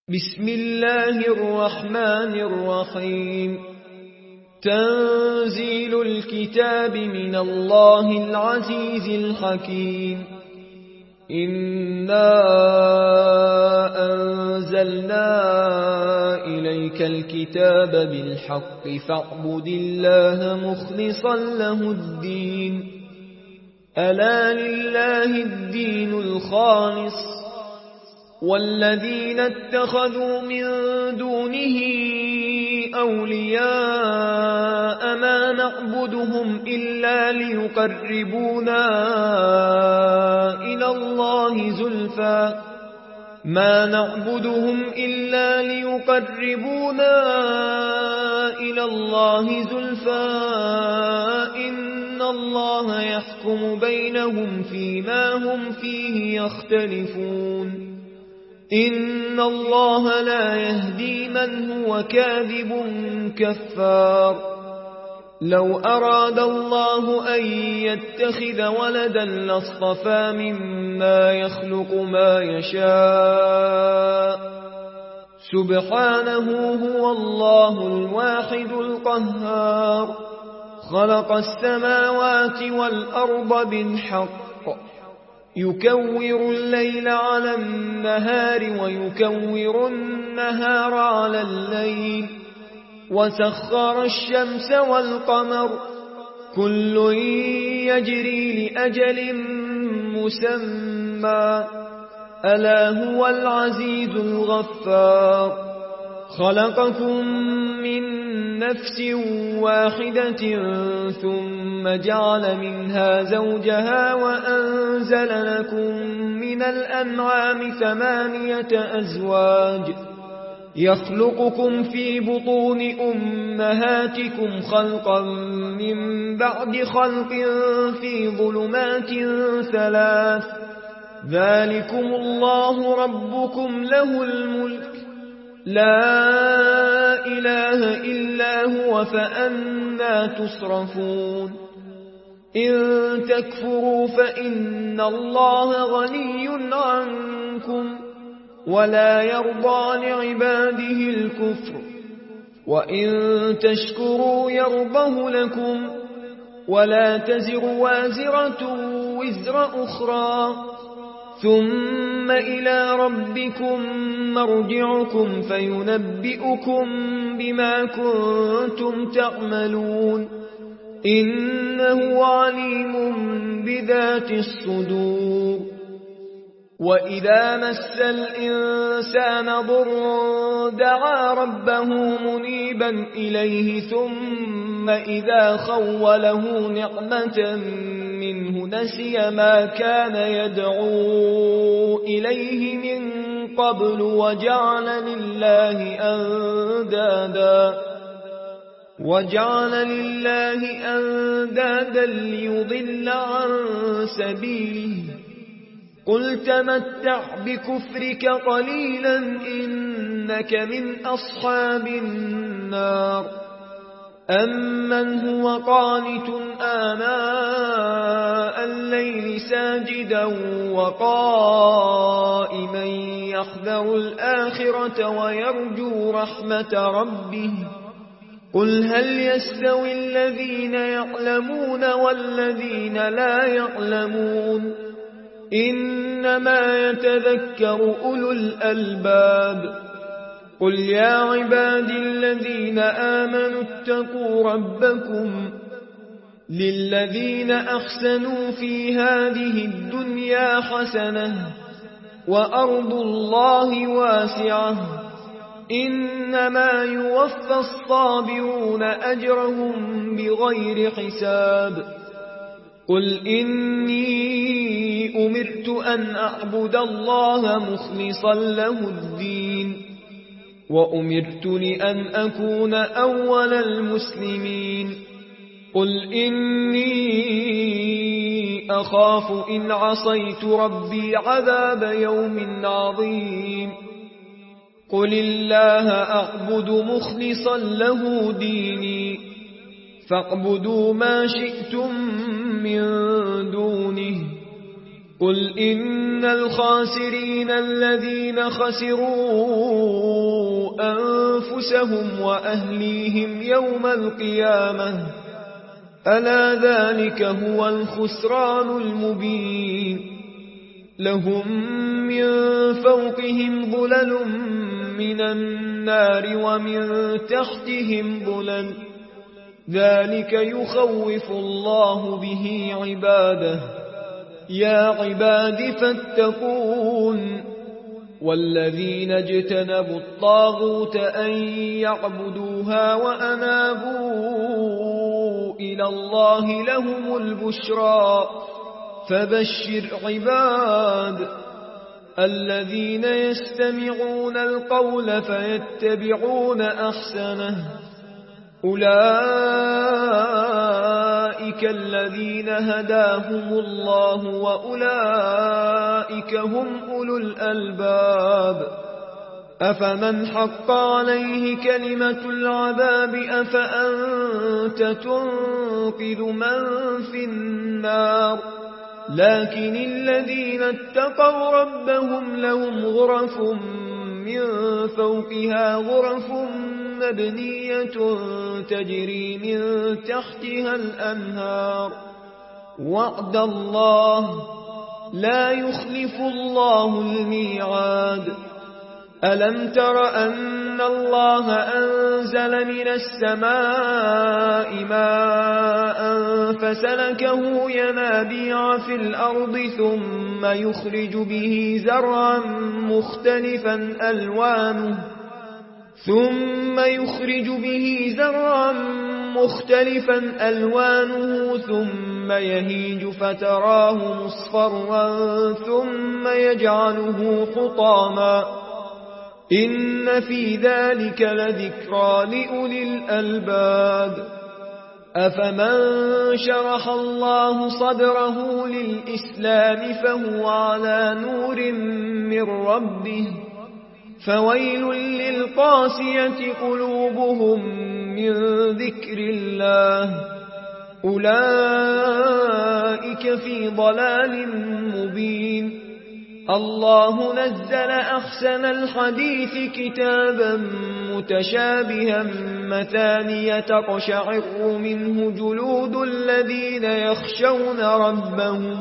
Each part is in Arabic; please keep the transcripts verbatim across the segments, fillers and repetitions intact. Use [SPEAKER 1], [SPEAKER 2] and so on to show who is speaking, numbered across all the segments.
[SPEAKER 1] بسم الله الرحمن الرحيم تنزيل الكتاب من الله العزيز الحكيم إنا أنزلنا إليك الكتاب بالحق فاعبد الله مخلصا له الدين ألا لله الدين الخالص والذين اتخذوا من دونه أولياء ما نعبدهم إلا ليقربونا إلى الله زلفى ما نعبدهم إلا ليقربونا إلى الله زلفى إن الله يحكم بينهم فيما هم فيه يختلفون إن الله لا يهدي من هو كاذب كفار لو أراد الله أن يتخذ ولدا لاصطفى مما يخلق ما يشاء سبحانه هو الله الواحد القهار خلق السماوات والأرض بالحق يكور الليل على النهار ويكور النهار على الليل وسخر الشمس والقمر كل يجري لأجل مسمى ألا هو العزيز الغفار خلقكم من نفس واحدة ثم جعل منها زوجها وأنزل لكم من الأنعام ثمانية أزواج يخلقكم في بطون أمهاتكم خلقا من بعد خلق في ظلمات ثلاث ذلكم الله ربكم له الملك لا إله إلا هو فأنى تصرفون إن تكفروا فإن الله غني عنكم ولا يرضى لعباده الكفر وإن تشكروا يرضه لكم ولا تزر وازرة وزر أخرى ثم إلى ربكم مرجعكم فينبئكم بما كنتم تعملون إنه عليم بذات الصدور وإذا مس الإنسان ضر دعا ربه منيبا إليه ثم إذا خوله نعمة منه نسي ما كان يدعو إليه من قبل وجعل لله أندادا وجعل لله أندادا ليضل عن سبيله قل تمتع بكفرك قليلا إنك من أصحاب النار أمن هو قانت آناء الليل ساجدا وقائما يحذر الآخرة ويرجو رحمة ربه قل هل يستوي الذين يعلمون والذين لا يعلمون إنما يتذكر أولو الألباب قل يا عبادي الذين آمنوا اتقوا ربكم للذين أحسنوا في هذه الدنيا حسنة وأرض الله واسعة إنما يوفى الصابرون أجرهم بغير حساب قل إني أمرت أن أعبد الله مخلصا له الدين وأمرت لأن أكون أول المسلمين قل إني أخاف إن عصيت ربي عذاب يوم عظيم قل الله أعبد مخلصا له ديني فاعبدوا ما شئتم من دونه قل إن الخاسرين الذين خسروا أنفسهم وأهليهم يوم القيامة ألا ذلك هو الخسران المبين لهم من فوقهم ظلل من النار ومن تحتهم ظلل ذلك يخوف الله به عباده يا عباد فاتقون والذين اجتنبوا الطاغوت أن يعبدوها وأنابوا إلى الله لهم البشرى فبشر عباد الذين يستمعون القول فيتبعون أحسنه أولئك الذين هداهم الله وأولئك هم أولو الألباب أفمن حق عليه كلمة العذاب أفأنت تنقذ من في النار لكن الذين اتقوا ربهم لهم غرف من فوقها غرف مبنية تجري من تحتها الأنهار وعد الله لا يخلف الله الميعاد ألم تر أن الله أنزل من السماء ماء فسلكه ينابيع في الأرض ثم يخرج به زرعا مختلفا ألوانه ثم يخرج به زرعا مختلفا ألوانه ثم يهيج فتراه مصفرا ثم يجعله حطاما إن في ذلك لذكرى لأولي الألباب أفمن شرح الله صدره للإسلام فهو على نور من ربه فويل للقاسية قلوبهم من ذكر الله أولئك في ضلال مبين الله نزل أحسن الحديث كتابا متشابها مثانية تقشعر منه جلود الذين يخشون ربهم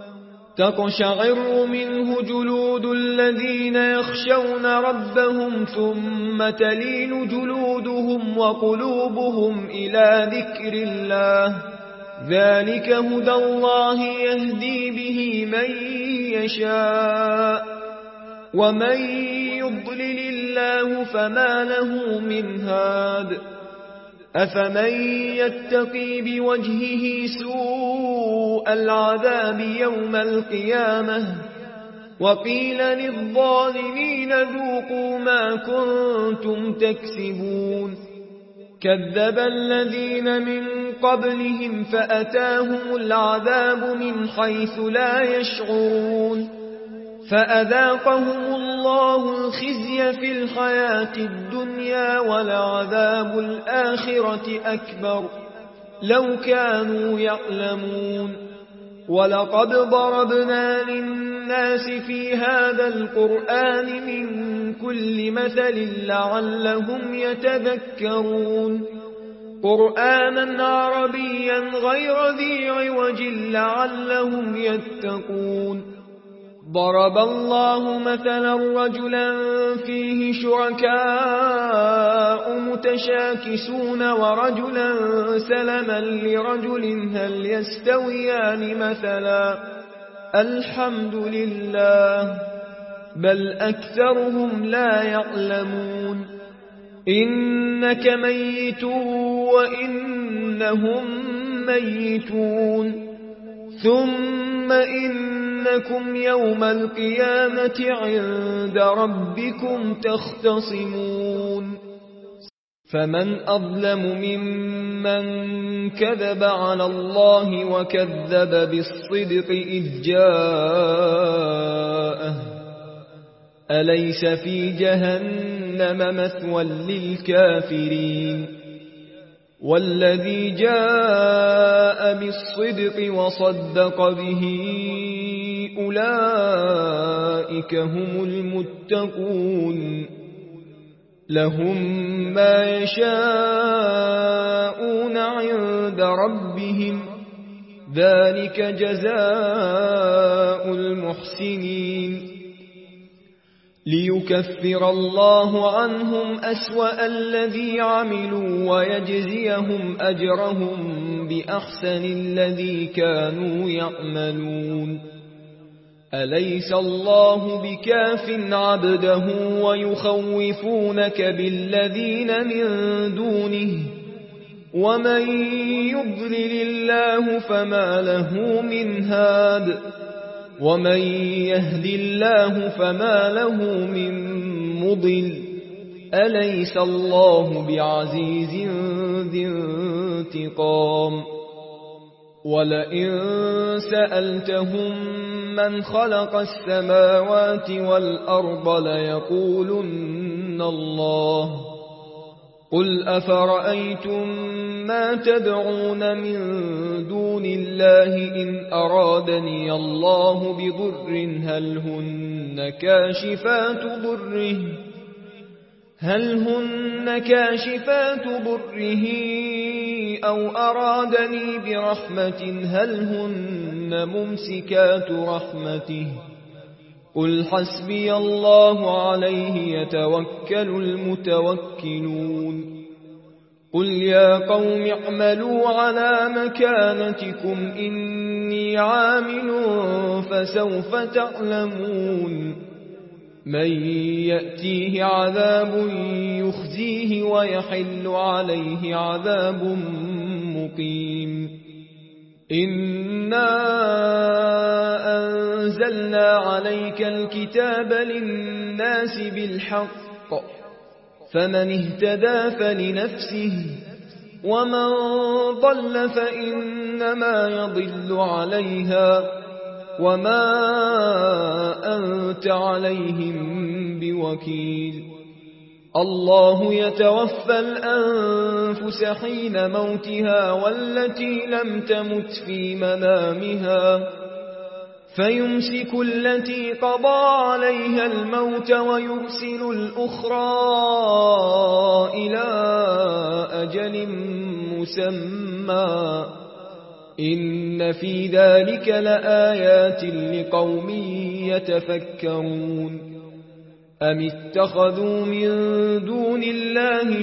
[SPEAKER 1] تقشعر منه جلود الذين يخشون ربهم ثم تلين جلودهم وقلوبهم إلى ذكر الله ذلك هدى الله يهدي به من يشاء ومن يضلل الله فما له من هاد أفمن يتقي بوجهه سوء العذاب يوم القيامة وقيل للظالمين ذوقوا ما كنتم تكسبون كذب الذين من قبلهم فأتاهم العذاب من حيث لا يشعرون فأذاقهم الله الخزي في الحياة الدنيا ولعذاب الآخرة أكبر لو كانوا يعلمون ولقد ضربنا للناس في هذا القرآن من كل مثل لعلهم يتذكرون قرآنا عربيا غير ذي عوج لعلهم يتقون ضرب الله مثلا رجلا فيه شركاء متشاكسون ورجلا سلما لرجل هل يستويان مثلا الحمد لله بل أكثرهم لا يعلمون إنك ميت وإنهم ميتون ثم إنكم يوم القيامة عند ربكم تختصمون فمن أظلم ممن كذب على الله وكذب بالصدق إذ جاءه أليس في جهنم مثوى للكافرين والذي جاء بالصدق وصدق به أولئك هم المتقون لهم ما يشاءون عند ربهم ذلك جزاء المحسنين ليكفر الله عنهم أسوأ الذي عملوا ويجزيهم أجرهم بأحسن الذي كانوا يعملون أليس الله بكاف عبده ويخوفونك بالذين من دونه ومن يضلل الله فما له من هاد ومن يهد الله فما له من مضل أليس الله بعزيز ذي انتقام ولئن سألتهم من خلق السماوات والأرض ليقولن الله قل أفرأيتم ما تدعون من دون الله إن أرادني الله بضر هل هن كاشفات ضره هل هن كاشفات ضره أو أرادني برحمة هل هن ممسكات رحمته قل حسبي الله عليه يتوكل المتوكلون قل يا قوم اعملوا على مكانتكم إني عامل فسوف تعلمون من يأتيه عذاب يخزيه ويحل عليه عذاب مقيم إنا أنزلنا عليك الكتاب للناس بالحق فمن اهتدى فلنفسه ومن ضل فإنما يضل عليها وما أنت عليهم بوكيل الله يتوفى الأنفس حين موتها والتي لم تمت في منامها فيمسك التي قضى عليها الموت ويرسل الأخرى إلى أجل مسمى إن في ذلك لآيات لقوم يتفكرون أم اتخذوا من دون الله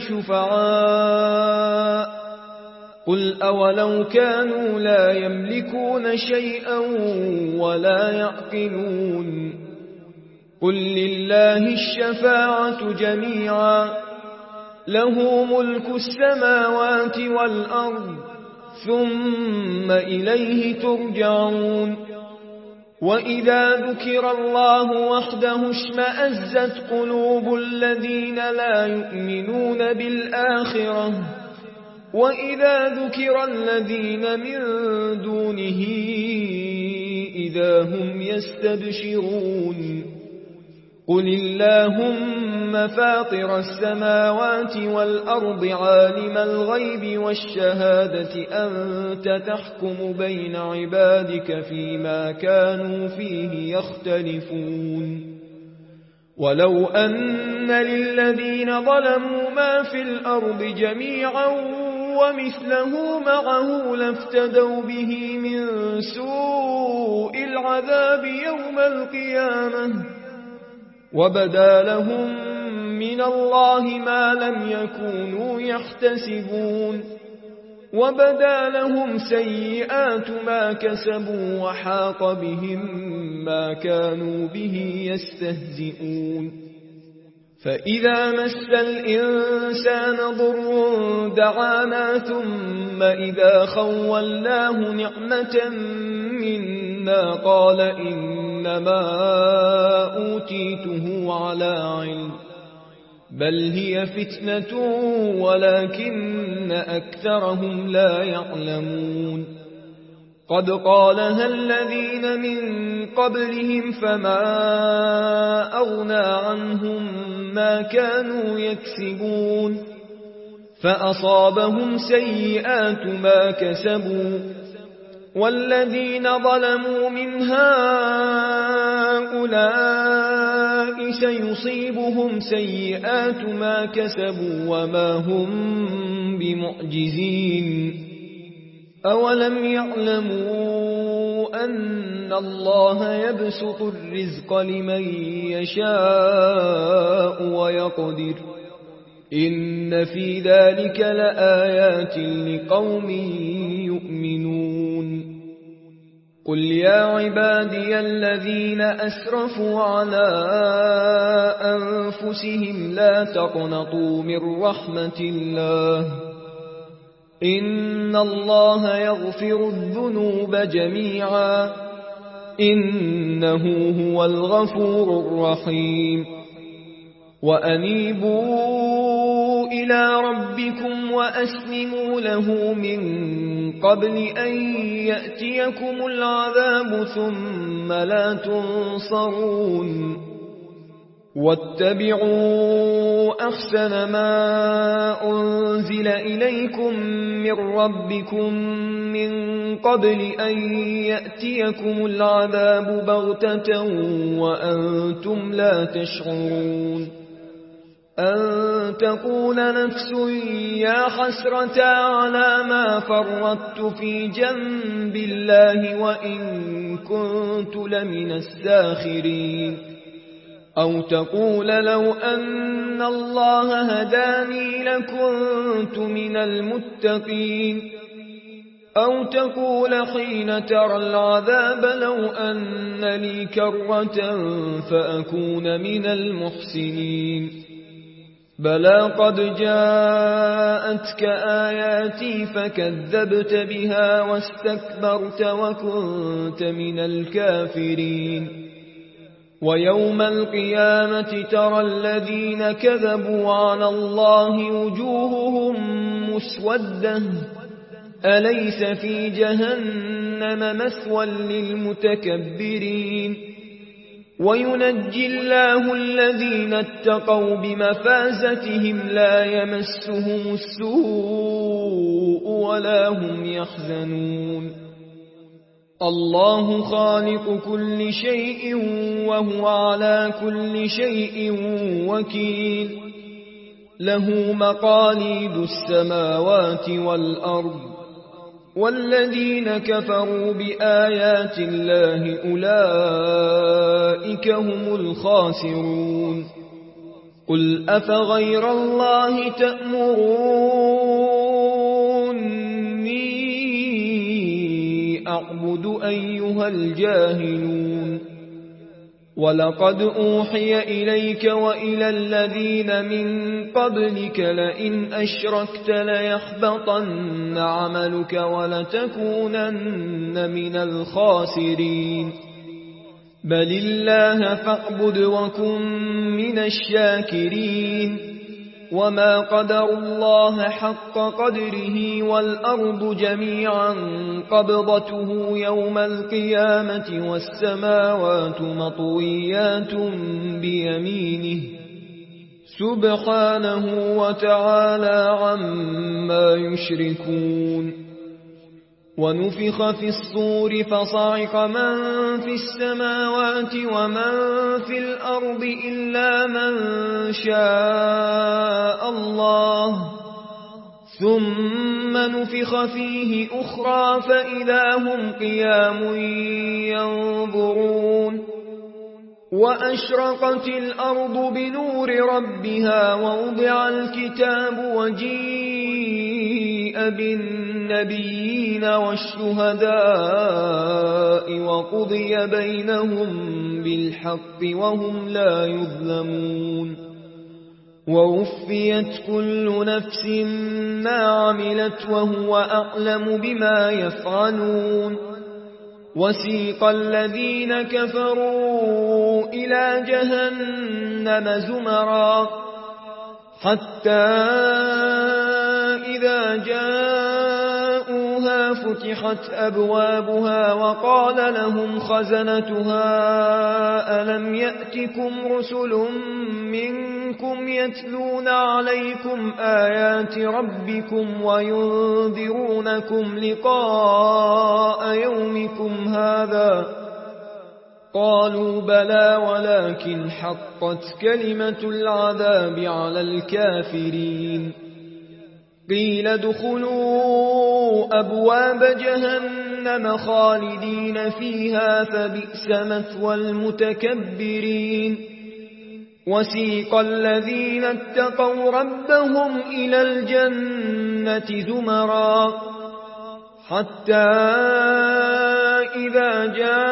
[SPEAKER 1] شفعاء قل أولو كانوا لا يملكون شيئا ولا يعقلون قل لله الشفاعة جميعا له ملك السماوات والأرض ثم إليه ترجعون وإذا ذكر الله وحده اشمأزت قلوب الذين لا يؤمنون بالآخرة وإذا ذكر الذين من دونه إذا هم يستبشرون قل اللهم فاطر السماوات والأرض عالم الغيب والشهادة أنت تحكم بين عبادك فيما كانوا فيه يختلفون ولو أن للذين ظلموا ما في الأرض جميعا ومثله معه لافتدوا به من سوء العذاب يوم القيامة وبدا لهم من الله ما لم يكونوا يحتسبون وبدا لهم سيئات ما كسبوا وحاق بهم ما كانوا به يستهزئون فإذا مس الإنسان ضر دعانا ثم إذا خولناه نعمة منا قال إنما أوتيته على علم بل هي فتنة ولكن أكثرهم لا يعلمون قد قالها الذين من قبلهم فما أغنى عنهم ما كانوا يكسبون فأصابهم سيئات ما كسبوا والذين ظلموا من هؤلاء سيصيبهم سيئات ما كسبوا وما هم بمعجزين أولم يعلموا أن الله يبسط الرزق لمن يشاء ويقدر إن في ذلك لآيات لقوم يؤمنون قل يا عبادي الذين أسرفوا على أنفسهم لا تقنطوا من رحمة الله إن الله يغفر الذنوب جميعا إنه هو الغفور الرحيم وأنيبوا إلى ربكم وأسلموا له من قبل أن يأتيكم العذاب ثم لا تنصرون واتبعوا أحسن ما أنزل إليكم من ربكم من قبل أن يأتيكم العذاب بغتة وأنتم لا تشعرون أن تقول نفس يا حسرة على ما فرطت في جنب الله وإن كنت لمن الساخرين أو تقول لو أن الله هداني لكنت من المتقين أو تقول حين ترى العذاب لو أن لي كرة فأكون من المحسنين بلى قد جاءتك آياتي فكذبت بها واستكبرت وكنت من الكافرين ويوم القيامة ترى الذين كذبوا على الله وجوههم مسودة أليس في جهنم مثوى للمتكبرين وينجي الله الذين اتقوا بمفازتهم لا يمسهم السوء ولا هم يحزنون الله خالق كل شيء وهو على كل شيء وكيل له مقاليد السماوات والأرض والذين كفروا بآيات الله أولئك هم الخاسرون قل أفغير الله تأمروني أعبد أيها الجاهلون ولقد أوحي إليك وإلى الذين من قبلك لئن أشركت ليحبطن عملك ولتكونن من الخاسرين بل الله فاعبد وكن من الشاكرين وما قدر الله حق قدره والأرض جميعا قبضته يوم القيامة والسماوات مطويات بيمينه سبحانه وتعالى عما يشركون ونفخ في الصور فصعق من في السماوات ومن في الأرض إلا من شاء الله ثم نفخ فيه أخرى فإذا هم قيام ينظرون وأشرقت الأرض بنور ربها ووضع الكتاب وجيء بالنبيين والشهداء وقضي بينهم بالحق وهم لا يظلمون ووفيت كل نفس ما عملت وهو أعلم بما يفعلون وسيق الذين كفروا إلى جهنم زمرا حتى إذا جاءوها فتحت أبوابها وقال لهم خزنتها ألم يأتكم رسل منكم يتلون عليكم آيات ربكم وينذرونكم لقاء يومكم هذا قالوا بلى ولكن حقت كلمة العذاب على الكافرين قيل ادخلوا أبواب جهنم خالدين فيها فبئس مثوى المتكبرين وسيق الذين اتقوا ربهم إلى الجنة زمرا حتى إذا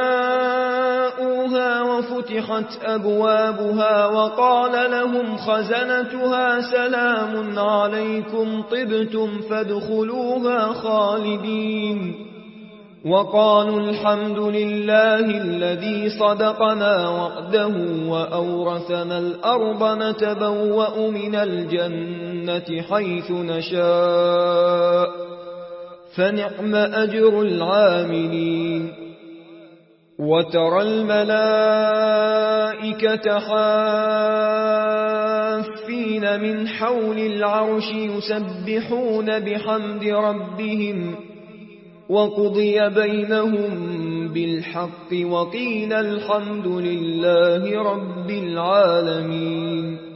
[SPEAKER 1] جاءوها وفتحت أبوابها وقال لهم خزنتها سلام عليكم طبتم فادخلوها خالدين وقالوا الحمد لله الذي صدقنا وعده وأورثنا الأرض نتبوأ من الجنة حيث نشاء فنعم أجر العاملين وترى الملائكة حافين من حول العرش يسبحون بحمد ربهم وقضي بينهم بالحق وقيل الحمد لله رب العالمين